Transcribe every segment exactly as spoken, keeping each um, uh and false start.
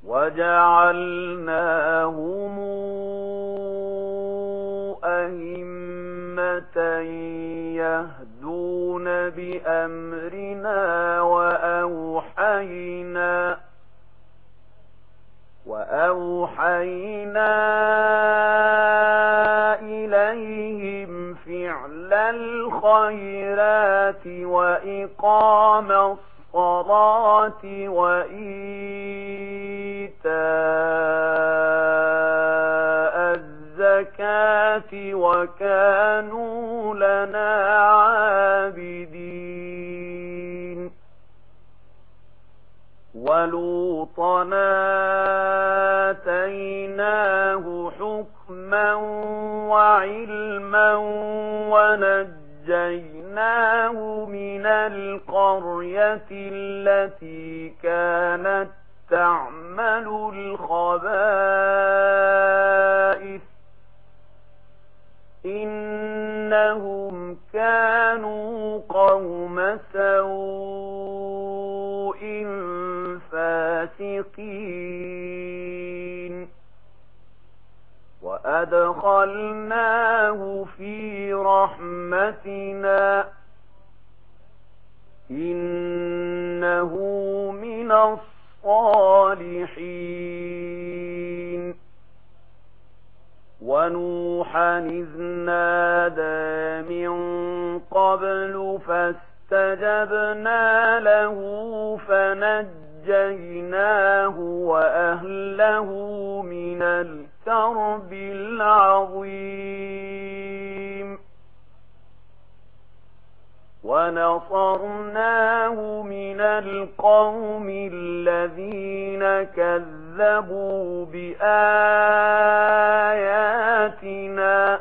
وجعلناهم أئمة يهدون بأمرنا وأوحينا وأوحينا إليهم فعل الخيرات وإقام الصلاة وإيتاء الزكاة وكانوا لنا عابدين. ولوطا آتيناه حكما وعلما ونجيناه من القرية التي كانت تعمل الخبائث إنهم كانوا قوم سوء فاسقين. وأدخلناه في رحمتنا إنه من الصالحين. ونوحا إذ نادى من قبل فاستجبنا له فنجيناه وأهله من الكرب العظيم. ونصرناه من القوم الذين كذبوا بآياتنا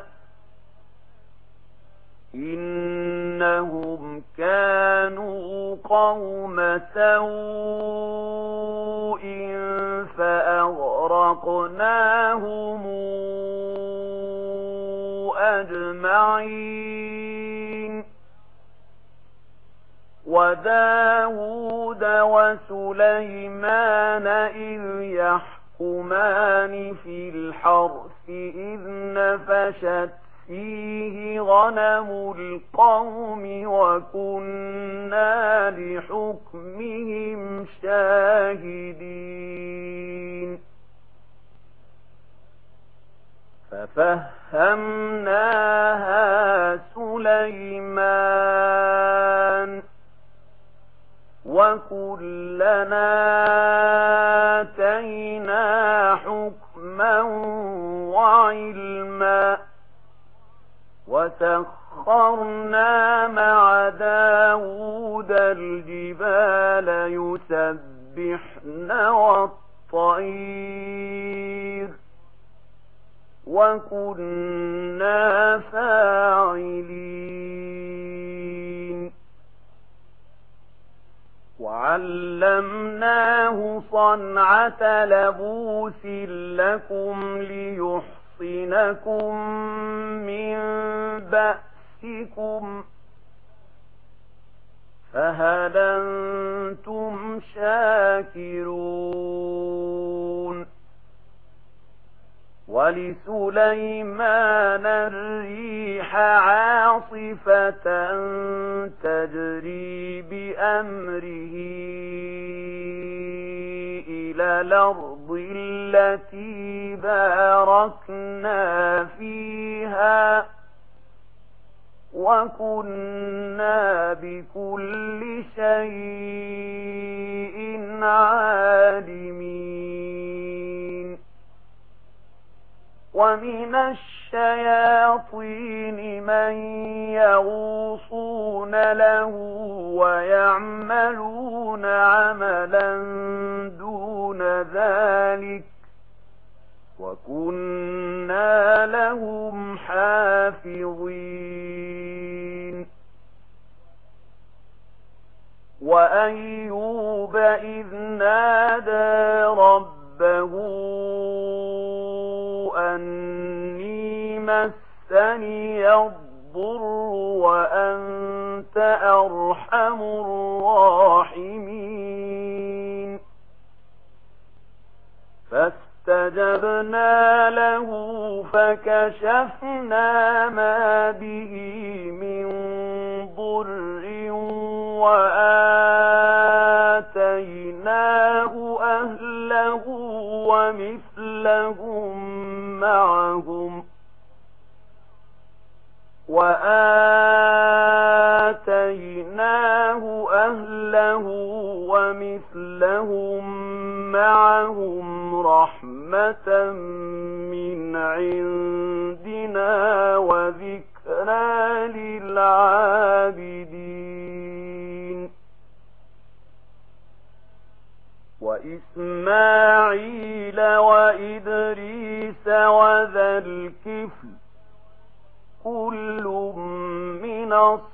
إنهم كانوا قوم سوء فأغرقناهم أجمعين. وداود وسليمان إذ يحكمان في الحرث إذ نفشت فيه غنم القوم وكنا لحكمهم شاهدين. ففهمناها سليمان وكلنا آتينا حكما وعلما وسخرنا مع داود الجبال يسبحن والطير وكنا فاعلين. وعلمناه صنعة لبوس لكم ليحصنكم من بأسكم فهل أنتم شاكرون. ولسليمان الريح عاصفة تجري بأمره إلى الأرض التي باركنا فيها وكنا بكل شيء عالمين. ومن الشياطين من يغوصون له ويعملون عملا دون ذلك وكنا لهم حافظين. وأيوب إذ نادى ربه أني مسني الضر وأنت أرحم الراحمين. فاستجبنا له فكشفنا ما به من ضر وآتيناه أهله ومثلهم معهم وآتيناه أهله ومثلهم معهم رحمة من عندنا وذكرى للعابدين وإسماعيل وإدريس وذا الكفل كل من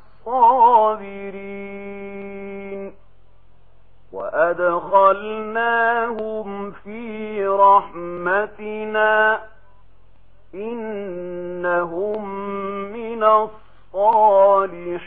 الصابرين وأدخلناهم في رحمتنا إنهم من الصالحين